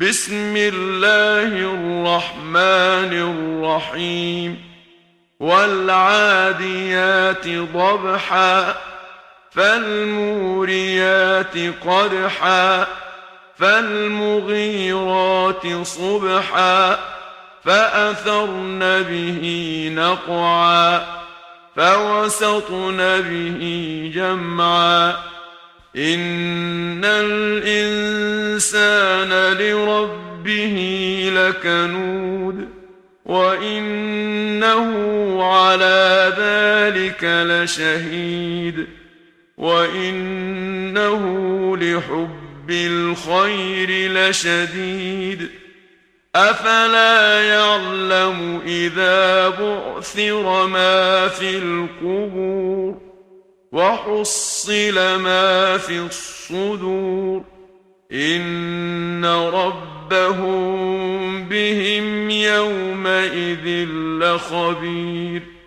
بسم الله الرحمن الرحيم والعاديات ضبحا فالموريات قدحا فالمغيرات صبحا فأثرن به نقعا فوسطن به جمعا إن الإنسان لربه لكنود وإنه على ذلك لشهيد وإنه لحب الخير لشديد أفلا يعلم إذا بعثر ما في القبور وحصل ما في الصدور إن ربهم بهم يومئذ لخبير